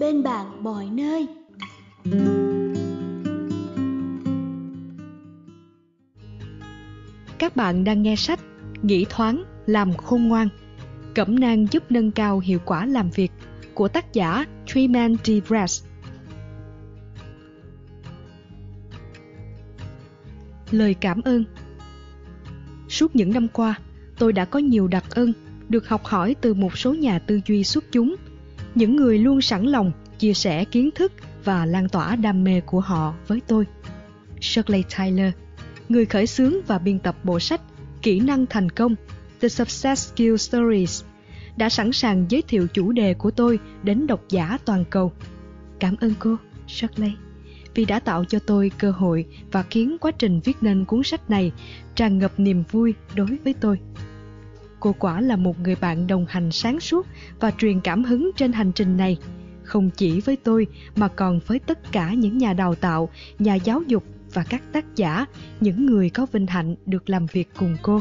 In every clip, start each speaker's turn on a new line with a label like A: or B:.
A: bên bạn mọi nơi.
B: Các bạn đang nghe sách Nghĩ thoáng, làm khôn ngoan, cẩm nang giúp nâng cao hiệu quả làm việc của tác giả Truman D. Brass. Lời cảm ơn. Suốt những năm qua, tôi đã có nhiều đặc ân được học hỏi từ một số nhà tư duy xuất chúng, những người luôn sẵn lòng chia sẻ kiến thức và lan tỏa đam mê của họ với tôi. Shirley Tyler, người khởi xướng và biên tập bộ sách Kỹ năng thành công, The Success Skill Stories, đã sẵn sàng giới thiệu chủ đề của tôi đến độc giả toàn cầu. Cảm ơn cô, Shirley, vì đã tạo cho tôi cơ hội và khiến quá trình viết nên cuốn sách này tràn ngập niềm vui đối với tôi. Cô quả là một người bạn đồng hành sáng suốt và truyền cảm hứng trên hành trình này, không chỉ với tôi mà còn với tất cả những nhà đào tạo, nhà giáo dục và các tác giả, những người có vinh hạnh được làm việc cùng cô.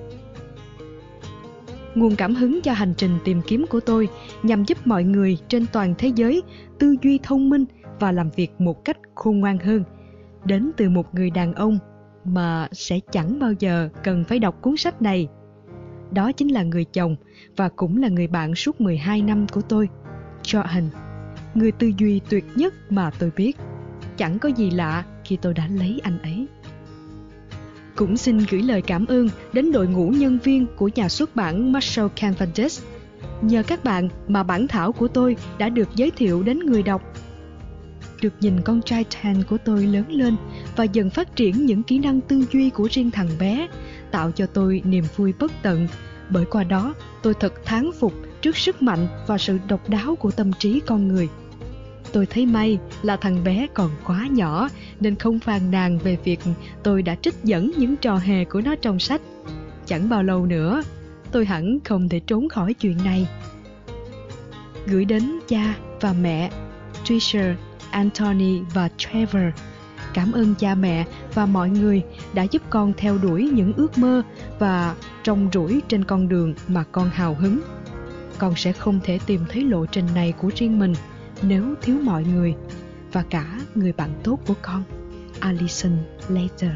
B: Nguồn cảm hứng cho hành trình tìm kiếm của tôi nhằm giúp mọi người trên toàn thế giới tư duy thông minh và làm việc một cách khôn ngoan hơn, đến từ một người đàn ông mà sẽ chẳng bao giờ cần phải đọc cuốn sách này. Đó chính là người chồng và cũng là người bạn suốt 12 năm của tôi, Johan, người tư duy tuyệt nhất mà tôi biết. Chẳng có gì lạ khi tôi đã lấy anh ấy. Cũng xin gửi lời cảm ơn đến đội ngũ nhân viên của nhà xuất bản Marshall Cavendish. Nhờ các bạn mà bản thảo của tôi đã được giới thiệu đến người đọc. Được nhìn con trai Tan của tôi lớn lên và dần phát triển những kỹ năng tư duy của riêng thằng bé, tạo cho tôi niềm vui bất tận, bởi qua đó tôi thật thán phục trước sức mạnh và sự độc đáo của tâm trí con người. Tôi thấy may là thằng bé còn quá nhỏ nên không phàn nàn về việc tôi đã trích dẫn những trò hề của nó trong sách. Chẳng bao lâu nữa, tôi hẳn không thể trốn khỏi chuyện này. Gửi đến cha và mẹ, Tricia, Anthony và Trevor. Cảm ơn cha mẹ và mọi người đã giúp con theo đuổi những ước mơ và trông rủi trên con đường mà con hào hứng. Con sẽ không thể tìm thấy lộ trình này của riêng mình nếu thiếu mọi người, và cả người bạn tốt của con, Alison Later.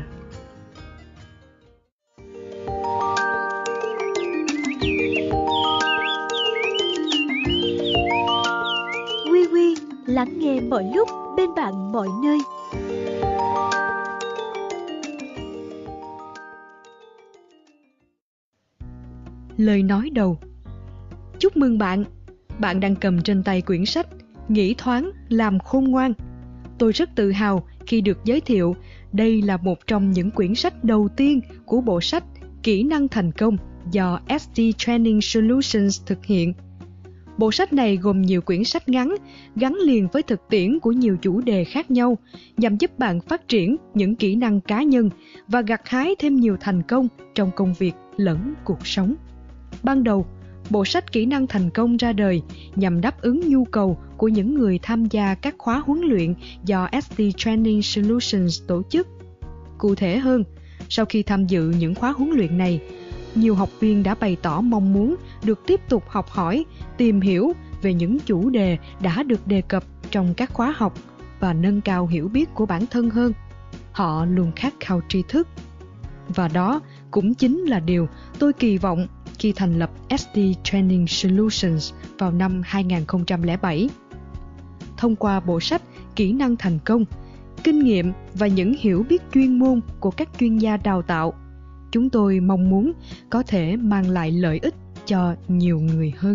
A: Quy Quy lắng nghe mọi lúc bên bạn mọi nơi.
B: Lời nói đầu. Chúc mừng bạn! Bạn đang cầm trên tay quyển sách Nghĩ thoáng, làm khôn ngoan. Tôi rất tự hào khi được giới thiệu đây là một trong những quyển sách đầu tiên của bộ sách Kỹ năng thành công do SD Training Solutions thực hiện. Bộ sách này gồm nhiều quyển sách ngắn, gắn liền với thực tiễn của nhiều chủ đề khác nhau, nhằm giúp bạn phát triển những kỹ năng cá nhân và gặt hái thêm nhiều thành công trong công việc lẫn cuộc sống. Ban đầu, bộ sách Kỹ năng thành công ra đời nhằm đáp ứng nhu cầu của những người tham gia các khóa huấn luyện do SD Training Solutions tổ chức. Cụ thể hơn, sau khi tham dự những khóa huấn luyện này, nhiều học viên đã bày tỏ mong muốn được tiếp tục học hỏi, tìm hiểu về những chủ đề đã được đề cập trong các khóa học và nâng cao hiểu biết của bản thân hơn. Họ luôn khát khao tri thức. Và đó cũng chính là điều tôi kỳ vọng khi thành lập SD Training Solutions vào năm 2007. Thông qua bộ sách Kỹ năng thành công, kinh nghiệm và những hiểu biết chuyên môn của các chuyên gia đào tạo, chúng tôi mong muốn có thể mang lại lợi ích cho nhiều người hơn.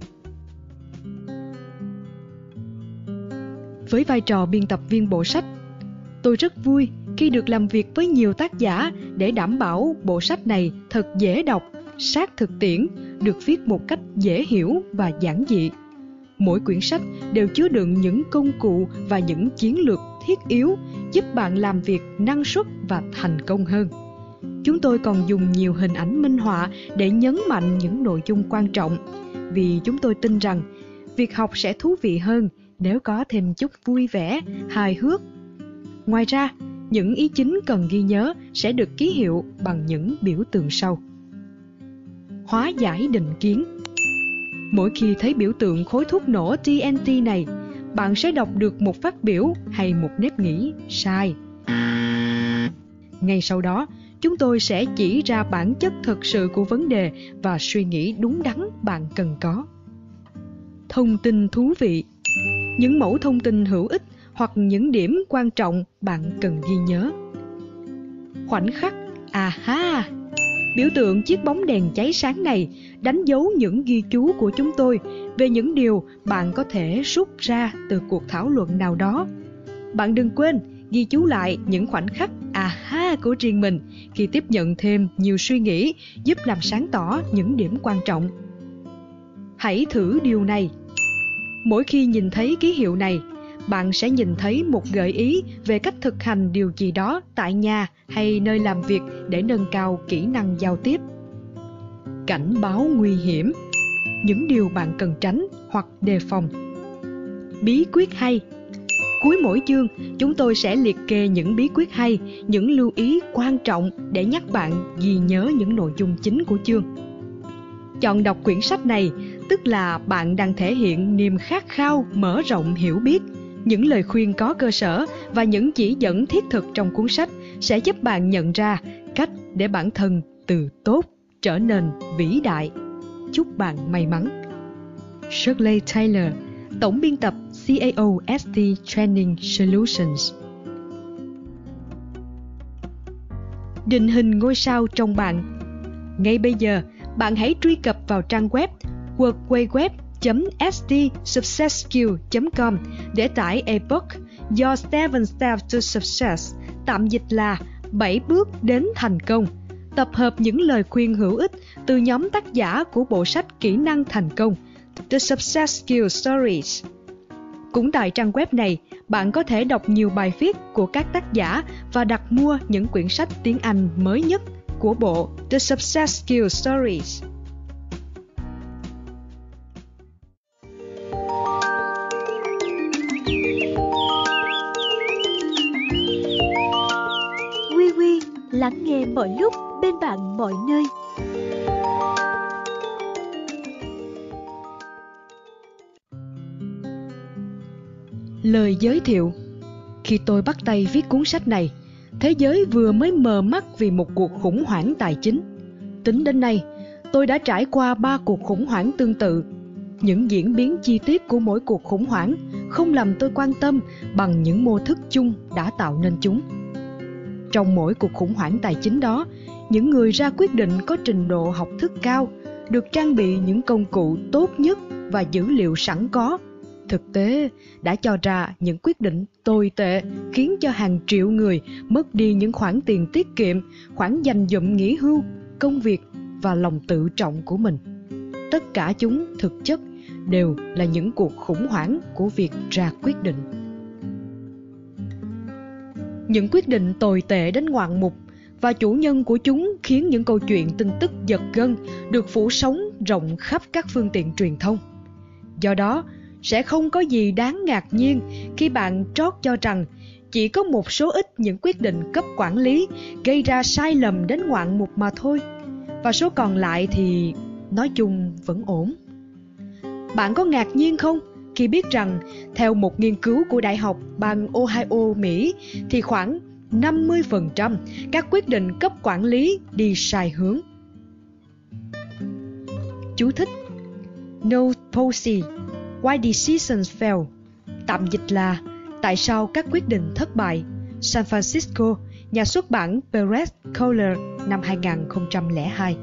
B: Với vai trò biên tập viên bộ sách, tôi rất vui khi được làm việc với nhiều tác giả để đảm bảo bộ sách này thật dễ đọc, sát thực tiễn, được viết một cách dễ hiểu và giản dị. Mỗi quyển sách đều chứa đựng những công cụ và những chiến lược thiết yếu giúp bạn làm việc năng suất và thành công hơn. Chúng tôi còn dùng nhiều hình ảnh minh họa để nhấn mạnh những nội dung quan trọng, vì chúng tôi tin rằng việc học sẽ thú vị hơn nếu có thêm chút vui vẻ, hài hước. Ngoài ra, những ý chính cần ghi nhớ sẽ được ký hiệu bằng những biểu tượng sau. Hóa giải định kiến. Mỗi khi thấy biểu tượng khối thuốc nổ TNT này, bạn sẽ đọc được một phát biểu hay một nếp nghĩ sai. Ngay sau đó, chúng tôi sẽ chỉ ra bản chất thực sự của vấn đề và suy nghĩ đúng đắn bạn cần có. Thông tin thú vị. Những mẫu thông tin hữu ích hoặc những điểm quan trọng bạn cần ghi nhớ. Khoảnh khắc aha. Biểu tượng chiếc bóng đèn cháy sáng này đánh dấu những ghi chú của chúng tôi về những điều bạn có thể rút ra từ cuộc thảo luận nào đó. Bạn đừng quên ghi chú lại những khoảnh khắc aha của riêng mình khi tiếp nhận thêm nhiều suy nghĩ giúp làm sáng tỏ những điểm quan trọng. Hãy thử điều này. Mỗi khi nhìn thấy ký hiệu này, bạn sẽ nhìn thấy một gợi ý về cách thực hành điều gì đó tại nhà hay nơi làm việc để nâng cao kỹ năng giao tiếp. Cảnh báo nguy hiểm. Những điều bạn cần tránh hoặc đề phòng. Bí quyết hay. Cuối mỗi chương, chúng tôi sẽ liệt kê những bí quyết hay, những lưu ý quan trọng để nhắc bạn ghi nhớ những nội dung chính của chương. Chọn đọc quyển sách này, tức là bạn đang thể hiện niềm khát khao mở rộng hiểu biết. Những lời khuyên có cơ sở và những chỉ dẫn thiết thực trong cuốn sách sẽ giúp bạn nhận ra cách để bản thân từ tốt trở nên vĩ đại. Chúc bạn may mắn. Shirley Taylor, Tổng biên tập CAOST Training Solutions. Định hình ngôi sao trong bạn. Ngay bây giờ, bạn hãy truy cập vào trang web workwayWeb.stsuccessskill.com để tải ebook Your 7 Steps to Success, tạm dịch là 7 bước đến thành công, tập hợp những lời khuyên hữu ích từ nhóm tác giả của bộ sách Kỹ năng thành công, The Success Skill Stories. Cũng tại trang web này, bạn có thể đọc nhiều bài viết của các tác giả và đặt mua những quyển sách tiếng Anh mới nhất của bộ The Success Skill Stories.
A: Quy lắng nghe mọi lúc, bên bạn mọi nơi.
B: Lời giới thiệu. Khi tôi bắt tay viết cuốn sách này, thế giới vừa mới mờ mắt vì một cuộc khủng hoảng tài chính. Tính đến nay, tôi đã trải qua 3 cuộc khủng hoảng tương tự. Những diễn biến chi tiết của mỗi cuộc khủng hoảng không làm tôi quan tâm bằng những mô thức chung đã tạo nên chúng. Trong mỗi cuộc khủng hoảng tài chính đó, những người ra quyết định có trình độ học thức cao, được trang bị những công cụ tốt nhất và dữ liệu sẵn có, thực tế đã cho ra những quyết định tồi tệ khiến cho hàng triệu người mất đi những khoản tiền tiết kiệm, khoản dành dụm nghỉ hưu, công việc và lòng tự trọng của mình. Tất cả chúng thực chất đều là những cuộc khủng hoảng của việc ra quyết định. Những quyết định tồi tệ đến ngoạn mục và chủ nhân của chúng khiến những câu chuyện tin tức giật gân được phủ sóng rộng khắp các phương tiện truyền thông. Do đó, sẽ không có gì đáng ngạc nhiên khi bạn trót cho rằng chỉ có một số ít những quyết định cấp quản lý gây ra sai lầm đến ngoạn mục mà thôi, và số còn lại thì nói chung vẫn ổn. Bạn có ngạc nhiên không khi biết rằng theo một nghiên cứu của Đại học bang Ohio, Mỹ, thì khoảng 50% các quyết định cấp quản lý đi sai hướng. Chú thích: Note Posey, Why Decisions Fail, tạm dịch là Tại sao các quyết định thất bại, San Francisco, nhà xuất bản Perez Kohler, năm 2002.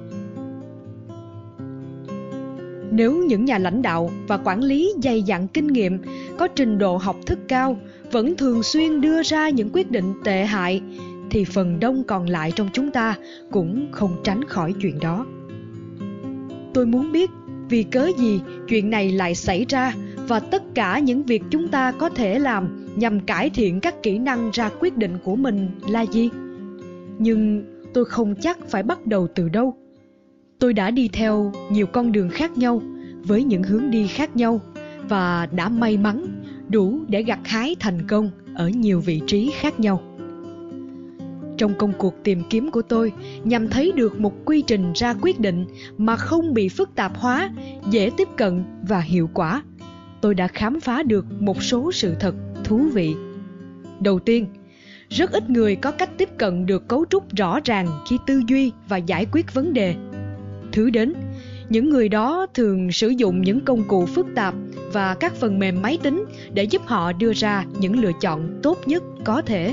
B: Nếu những nhà lãnh đạo và quản lý dày dặn kinh nghiệm, có trình độ học thức cao, vẫn thường xuyên đưa ra những quyết định tệ hại, thì phần đông còn lại trong chúng ta cũng không tránh khỏi chuyện đó. Tôi muốn biết vì cớ gì chuyện này lại xảy ra và tất cả những việc chúng ta có thể làm nhằm cải thiện các kỹ năng ra quyết định của mình là gì. Nhưng tôi không chắc phải bắt đầu từ đâu. Tôi đã đi theo nhiều con đường khác nhau với những hướng đi khác nhau và đã may mắn đủ để gặt hái thành công ở nhiều vị trí khác nhau. Trong công cuộc tìm kiếm của tôi nhằm thấy được một quy trình ra quyết định mà không bị phức tạp hóa, dễ tiếp cận và hiệu quả, tôi đã khám phá được một số sự thật thú vị. Đầu tiên, rất ít người có cách tiếp cận được cấu trúc rõ ràng khi tư duy và giải quyết vấn đề. Thứ đến, những người đó thường sử dụng những công cụ phức tạp và các phần mềm máy tính để giúp họ đưa ra những lựa chọn tốt nhất có thể.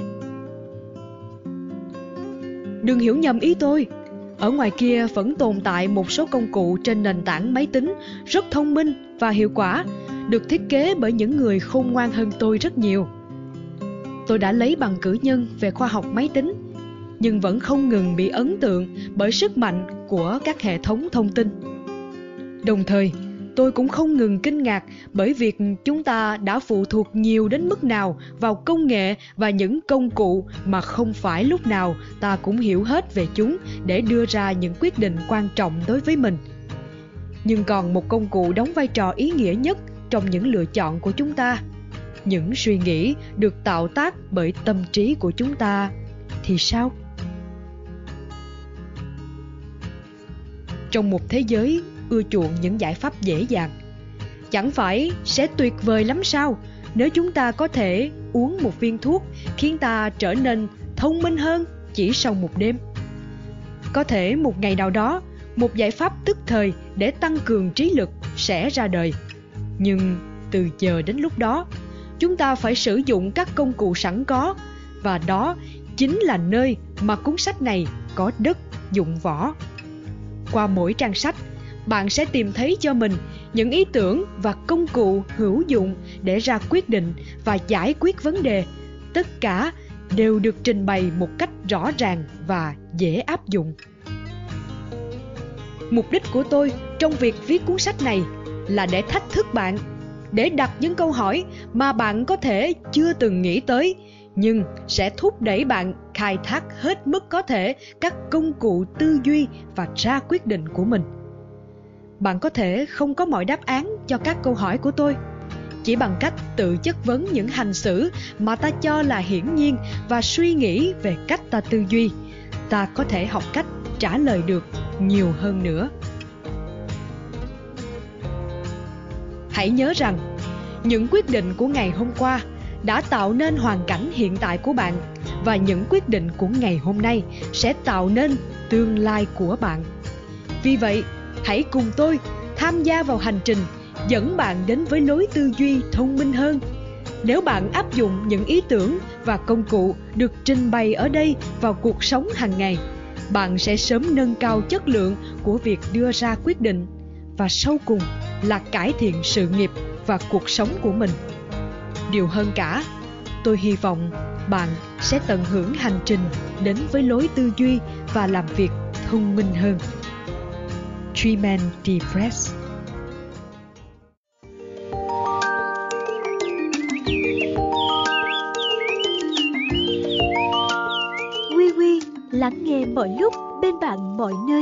B: Đừng hiểu nhầm ý tôi. Ở ngoài kia vẫn tồn tại một số công cụ trên nền tảng máy tính rất thông minh và hiệu quả, được thiết kế bởi những người khôn ngoan hơn tôi rất nhiều. Tôi đã lấy bằng cử nhân về khoa học máy tính, nhưng vẫn không ngừng bị ấn tượng bởi sức mạnh của các hệ thống thông tin. Đồng thời, tôi cũng không ngừng kinh ngạc bởi việc chúng ta đã phụ thuộc nhiều đến mức nào vào công nghệ và những công cụ mà không phải lúc nào ta cũng hiểu hết về chúng để đưa ra những quyết định quan trọng đối với mình. Nhưng còn một công cụ đóng vai trò ý nghĩa nhất trong những lựa chọn của chúng ta, những suy nghĩ được tạo tác bởi tâm trí của chúng ta thì sao? Trong một thế giới ưa chuộng những giải pháp dễ dàng, chẳng phải sẽ tuyệt vời lắm sao nếu chúng ta có thể uống một viên thuốc khiến ta trở nên thông minh hơn chỉ sau một đêm? Có thể một ngày nào đó, một giải pháp tức thời để tăng cường trí lực sẽ ra đời. Nhưng từ giờ đến lúc đó, chúng ta phải sử dụng các công cụ sẵn có, và đó chính là nơi mà cuốn sách này có đất dụng võ. Qua mỗi trang sách, bạn sẽ tìm thấy cho mình những ý tưởng và công cụ hữu dụng để ra quyết định và giải quyết vấn đề. Tất cả đều được trình bày một cách rõ ràng và dễ áp dụng. Mục đích của tôi trong việc viết cuốn sách này là để thách thức bạn, để đặt những câu hỏi mà bạn có thể chưa từng nghĩ tới, nhưng sẽ thúc đẩy bạn khai thác hết mức có thể các công cụ tư duy và ra quyết định của mình. Bạn có thể không có mọi đáp án cho các câu hỏi của tôi. Chỉ bằng cách tự chất vấn những hành xử mà ta cho là hiển nhiên và suy nghĩ về cách ta tư duy, ta có thể học cách trả lời được nhiều hơn nữa. Hãy nhớ rằng, những quyết định của ngày hôm qua đã tạo nên hoàn cảnh hiện tại của bạn, và những quyết định của ngày hôm nay sẽ tạo nên tương lai của bạn. Vì vậy, hãy cùng tôi tham gia vào hành trình dẫn bạn đến với lối tư duy thông minh hơn. Nếu bạn áp dụng những ý tưởng và công cụ được trình bày ở đây vào cuộc sống hàng ngày, bạn sẽ sớm nâng cao chất lượng của việc đưa ra quyết định, và sau cùng là cải thiện sự nghiệp và cuộc sống của mình. Điều hơn cả, tôi hy vọng bạn sẽ tận hưởng hành trình đến với lối tư duy và làm việc thông minh hơn. Truman D. Press.
A: Quy lắng nghe mọi lúc, bên bạn mọi nơi.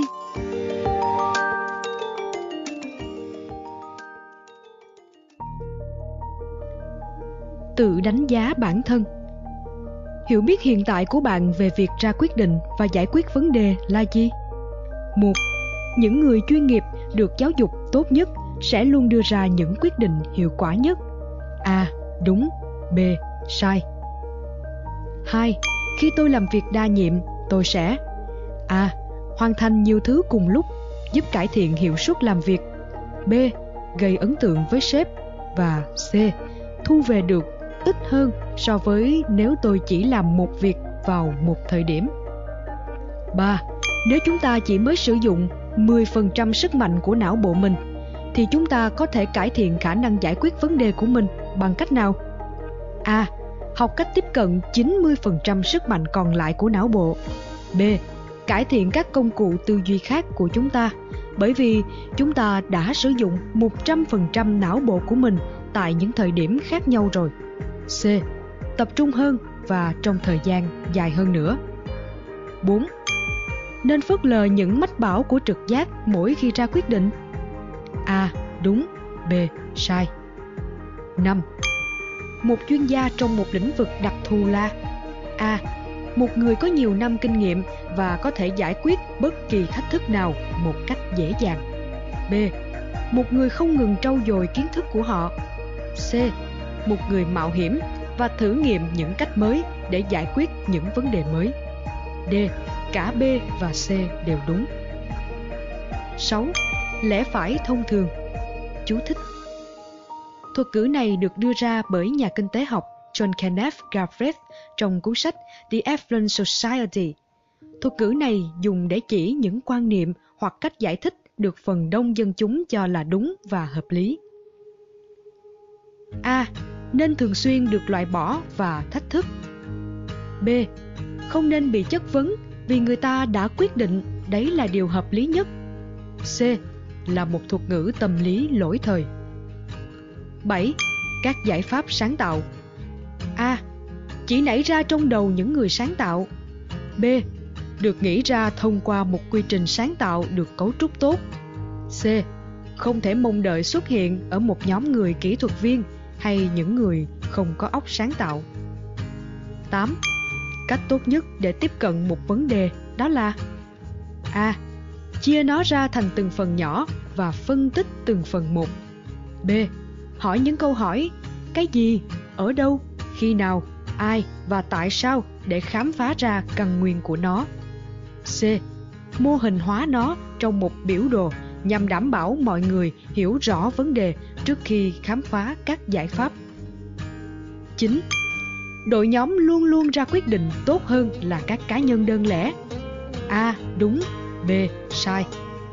B: Tự đánh giá bản thân. Hiểu biết hiện tại của bạn về việc ra quyết định và giải quyết vấn đề là gì? 1. Những người chuyên nghiệp được giáo dục tốt nhất sẽ luôn đưa ra những quyết định hiệu quả nhất. A. Đúng. B. Sai. 2. Khi tôi làm việc đa nhiệm, tôi sẽ A. Hoàn thành nhiều thứ cùng lúc, giúp cải thiện hiệu suất làm việc. B. Gây ấn tượng với sếp. Và C. Thu về được ít hơn so với nếu tôi chỉ làm một việc vào một thời điểm. 3. Nếu chúng ta chỉ mới sử dụng 10% sức mạnh của não bộ mình, thì chúng ta có thể cải thiện khả năng giải quyết vấn đề của mình bằng cách nào? A. Học cách tiếp cận 90% sức mạnh còn lại của não bộ. B. Cải thiện các công cụ tư duy khác của chúng ta, bởi vì chúng ta đã sử dụng 100% não bộ của mình tại những thời điểm khác nhau rồi. C. Tập trung hơn và trong thời gian dài hơn nữa. 4. Nên phớt lờ những mách bảo của trực giác mỗi khi ra quyết định. A. Đúng. B. Sai. 5. Một chuyên gia trong một lĩnh vực đặc thù là A. Một người có nhiều năm kinh nghiệm và có thể giải quyết bất kỳ thách thức nào một cách dễ dàng. B. Một người không ngừng trau dồi kiến thức của họ. C. Một người mạo hiểm và thử nghiệm những cách mới để giải quyết những vấn đề mới. D. Cả B và C đều đúng. 6. Lẽ phải thông thường. Chú thích: thuật ngữ này được đưa ra bởi nhà kinh tế học John Kenneth Galbraith trong cuốn sách The Affluent Society. Thuật ngữ này dùng để chỉ những quan niệm hoặc cách giải thích được phần đông dân chúng cho là đúng và hợp lý. A. Nên thường xuyên được loại bỏ và thách thức. B. Không nên bị chất vấn vì người ta đã quyết định đấy là điều hợp lý nhất. C. Là một thuật ngữ tâm lý lỗi thời. 7. Các giải pháp sáng tạo. A. Chỉ nảy ra trong đầu những người sáng tạo. B. Được nghĩ ra thông qua một quy trình sáng tạo được cấu trúc tốt. C. Không thể mong đợi xuất hiện ở một nhóm người kỹ thuật viên hay những người không có óc sáng tạo. 8. Cách tốt nhất để tiếp cận một vấn đề đó là: A. Chia nó ra thành từng phần nhỏ và phân tích từng phần một. B. Hỏi những câu hỏi cái gì, ở đâu, khi nào, ai và tại sao để khám phá ra căn nguyên của nó. C. Mô hình hóa nó trong một biểu đồ nhằm đảm bảo mọi người hiểu rõ vấn đề trước khi khám phá các giải pháp. 9. Đội nhóm luôn luôn ra quyết định tốt hơn là các cá nhân đơn lẻ. A. Đúng, B. Sai.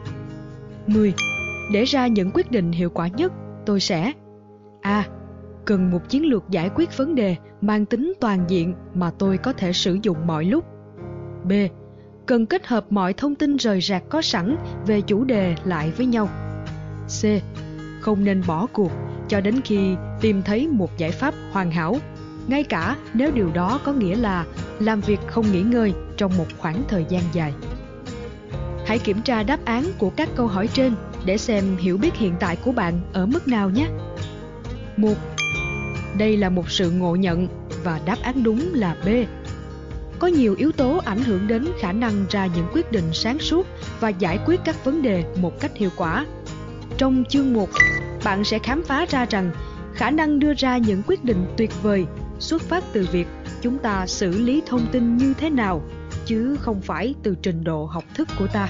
B: 10. Để ra những quyết định hiệu quả nhất, tôi sẽ: A. Cần một chiến lược giải quyết vấn đề mang tính toàn diện mà tôi có thể sử dụng mọi lúc. B. Cần kết hợp mọi thông tin rời rạc có sẵn về chủ đề lại với nhau. C. Không nên bỏ cuộc cho đến khi tìm thấy một giải pháp hoàn hảo, ngay cả nếu điều đó có nghĩa là làm việc không nghỉ ngơi trong một khoảng thời gian dài. Hãy kiểm tra đáp án của các câu hỏi trên để xem hiểu biết hiện tại của bạn ở mức nào nhé. 1. Đây là một sự ngộ nhận và đáp án đúng là B. Có nhiều yếu tố ảnh hưởng đến khả năng ra những quyết định sáng suốt và giải quyết các vấn đề một cách hiệu quả. Trong chương 1, bạn sẽ khám phá ra rằng khả năng đưa ra những quyết định tuyệt vời xuất phát từ việc chúng ta xử lý thông tin như thế nào, chứ không phải từ trình độ học thức của ta.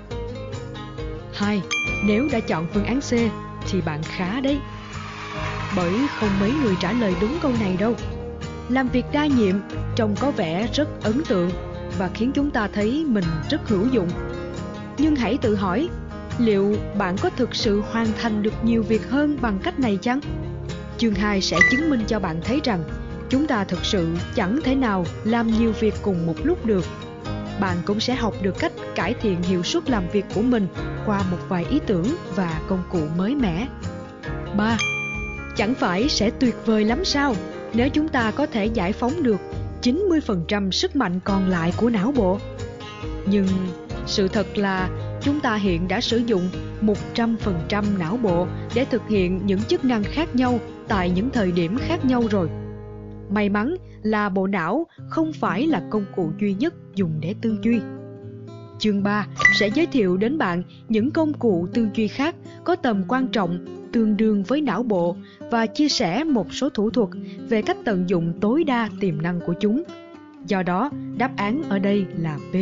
B: 2. Nếu đã chọn phương án C thì bạn khá đấy. Bởi không mấy người trả lời đúng câu này đâu. Làm việc đa nhiệm trông có vẻ rất ấn tượng và khiến chúng ta thấy mình rất hữu dụng. Nhưng hãy tự hỏi, liệu bạn có thực sự hoàn thành được nhiều việc hơn bằng cách này chăng? Chương 2 sẽ chứng minh cho bạn thấy rằng chúng ta thực sự chẳng thể nào làm nhiều việc cùng một lúc được. Bạn cũng sẽ học được cách cải thiện hiệu suất làm việc của mình qua một vài ý tưởng và công cụ mới mẻ. 3. Chẳng phải sẽ tuyệt vời lắm sao nếu chúng ta có thể giải phóng được 90% sức mạnh còn lại của não bộ? Nhưng sự thật là chúng ta hiện đã sử dụng 100% não bộ để thực hiện những chức năng khác nhau tại những thời điểm khác nhau rồi. May mắn là bộ não không phải là công cụ duy nhất dùng để tư duy. Chương 3 sẽ giới thiệu đến bạn những công cụ tư duy khác có tầm quan trọng tương đương với não bộ và chia sẻ một số thủ thuật về cách tận dụng tối đa tiềm năng của chúng. Do đó, đáp án ở đây là B.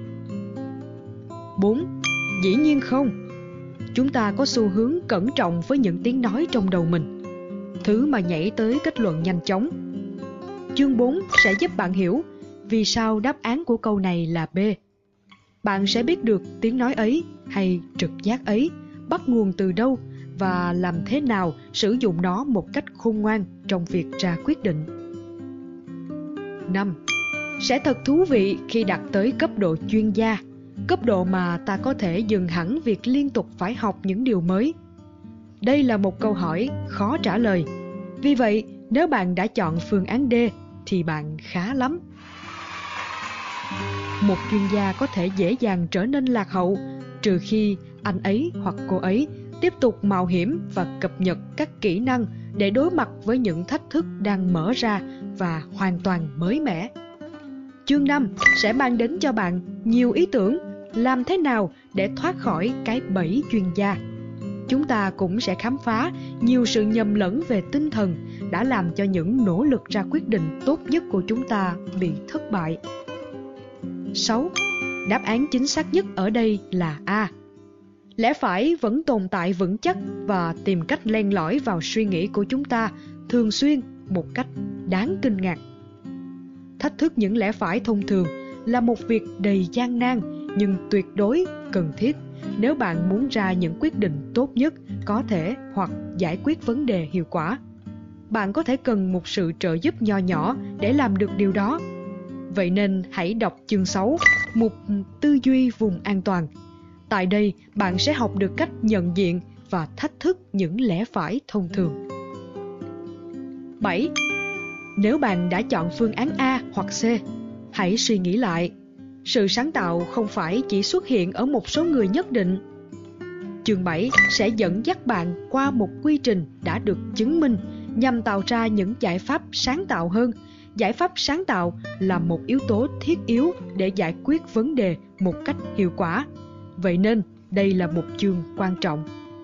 B: 4. Dĩ nhiên không. Chúng ta có xu hướng cẩn trọng với những tiếng nói trong đầu mình, thứ mà nhảy tới kết luận nhanh chóng. Chương 4 sẽ giúp bạn hiểu vì sao đáp án của câu này là B. Bạn sẽ biết được tiếng nói ấy hay trực giác ấy bắt nguồn từ đâu và làm thế nào sử dụng nó một cách khôn ngoan trong việc ra quyết định. 5. Sẽ thật thú vị khi đạt tới cấp độ chuyên gia, cấp độ mà ta có thể dừng hẳn việc liên tục phải học những điều mới. Đây là một câu hỏi khó trả lời. Vì vậy, nếu bạn đã chọn phương án D thì bạn khá lắm. Một chuyên gia có thể dễ dàng trở nên lạc hậu trừ khi anh ấy hoặc cô ấy tiếp tục mạo hiểm và cập nhật các kỹ năng để đối mặt với những thách thức đang mở ra và hoàn toàn mới mẻ. Chương 5 sẽ mang đến cho bạn nhiều ý tưởng làm thế nào để thoát khỏi cái bẫy chuyên gia. Chúng ta cũng sẽ khám phá nhiều sự nhầm lẫn về tinh thần đã làm cho những nỗ lực ra quyết định tốt nhất của chúng ta bị thất bại. 6. Đáp án chính xác nhất ở đây là A. Lẽ phải vẫn tồn tại vững chắc và tìm cách len lỏi vào suy nghĩ của chúng ta thường xuyên một cách đáng kinh ngạc. Thách thức những lẽ phải thông thường là một việc đầy gian nan nhưng tuyệt đối cần thiết nếu bạn muốn ra những quyết định tốt nhất có thể hoặc giải quyết vấn đề hiệu quả. Bạn có thể cần một sự trợ giúp nho nhỏ để làm được điều đó. Vậy nên hãy đọc chương 6, mục Tư duy vùng an toàn. Tại đây, bạn sẽ học được cách nhận diện và thách thức những lẽ phải thông thường. 7. Nếu bạn đã chọn phương án A hoặc C, hãy suy nghĩ lại. Sự sáng tạo không phải chỉ xuất hiện ở một số người nhất định. Chương 7 sẽ dẫn dắt bạn qua một quy trình đã được chứng minh nhằm tạo ra những giải pháp sáng tạo hơn. Giải pháp sáng tạo là một yếu tố thiết yếu để giải quyết vấn đề một cách hiệu quả. Vậy nên, đây là một chương quan trọng.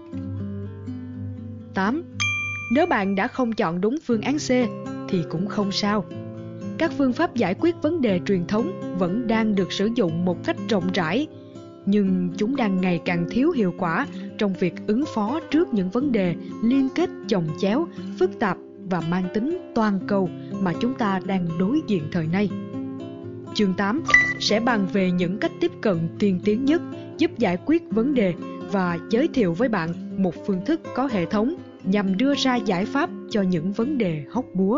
B: 8. Nếu bạn đã không chọn đúng phương án C thì cũng không sao. Các phương pháp giải quyết vấn đề truyền thống vẫn đang được sử dụng một cách rộng rãi, nhưng chúng đang ngày càng thiếu hiệu quả trong việc ứng phó trước những vấn đề liên kết chồng chéo, phức tạp và mang tính toàn cầu mà chúng ta đang đối diện thời nay. Chương 8 sẽ bàn về những cách tiếp cận tiên tiến nhất giúp giải quyết vấn đề và giới thiệu với bạn một phương thức có hệ thống nhằm đưa ra giải pháp cho những vấn đề hóc búa.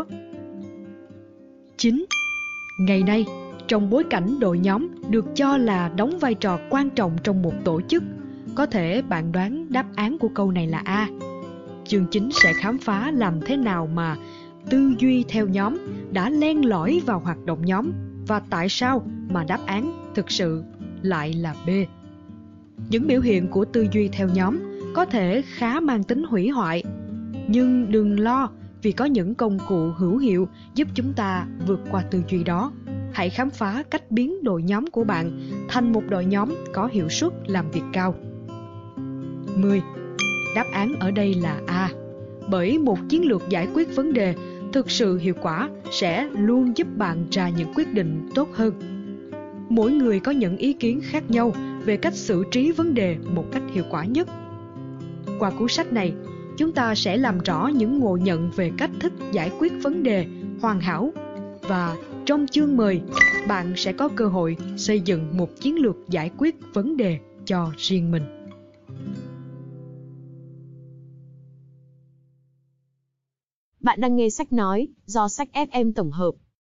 B: 9. Ngày nay, trong bối cảnh đội nhóm được cho là đóng vai trò quan trọng trong một tổ chức, có thể bạn đoán đáp án của câu này là A. Chương 9 sẽ khám phá làm thế nào mà tư duy theo nhóm đã len lỏi vào hoạt động nhóm và tại sao mà đáp án thực sự lại là B. Những biểu hiện của tư duy theo nhóm có thể khá mang tính hủy hoại, nhưng đừng lo vì có những công cụ hữu hiệu giúp chúng ta vượt qua tư duy đó. Hãy khám phá cách biến đội nhóm của bạn thành một đội nhóm có hiệu suất làm việc cao. 10. Đáp án ở đây là A. Bởi một chiến lược giải quyết vấn đề thực sự hiệu quả sẽ luôn giúp bạn ra những quyết định tốt hơn. Mỗi người có những ý kiến khác nhau về cách xử trí vấn đề một cách hiệu quả nhất. Qua cuốn sách này, chúng ta sẽ làm rõ những ngộ nhận về cách thức giải quyết vấn đề hoàn hảo và trong chương 10, bạn sẽ có cơ hội xây dựng một chiến lược giải quyết vấn đề cho riêng mình.
C: Bạn đang nghe sách nói do Sách FM tổng hợp.